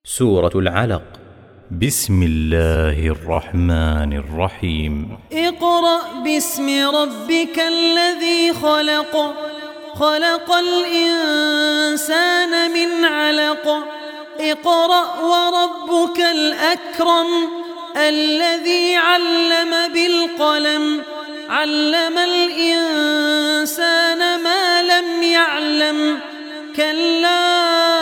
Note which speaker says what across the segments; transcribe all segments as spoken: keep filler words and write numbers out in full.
Speaker 1: سورة العلق. بسم الله الرحمن الرحيم.
Speaker 2: اقرأ باسم ربك الذي خلق خلق الإنسان من علق اقرأ وربك الأكرم الذي علم بالقلم علم الإنسان ما لم يعلم كلا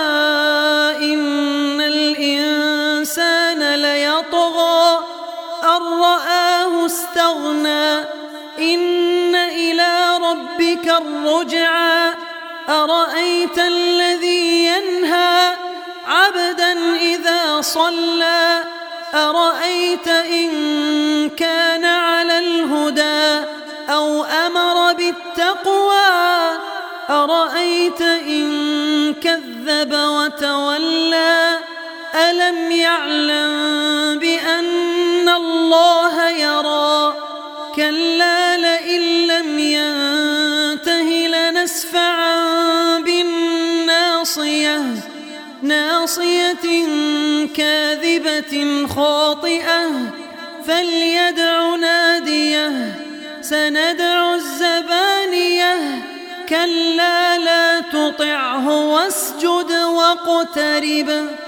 Speaker 2: إن الإنسان ليطغى أن رآه استغنى إن إلى ربك الرجعى أرأيت الذي ينهى عبدا إذا صلى أرأيت إن كان على الهدى أو أمر بالتقوى أرأيت إن كذب وتولى ألم يعلم بأن الله يرى كلا لئن لم ينته لنسفعا بالناصية ناصية كاذبة خاطئة فليدع ناديه سندع الزبانية كلا لا تطعه واسجد واقترب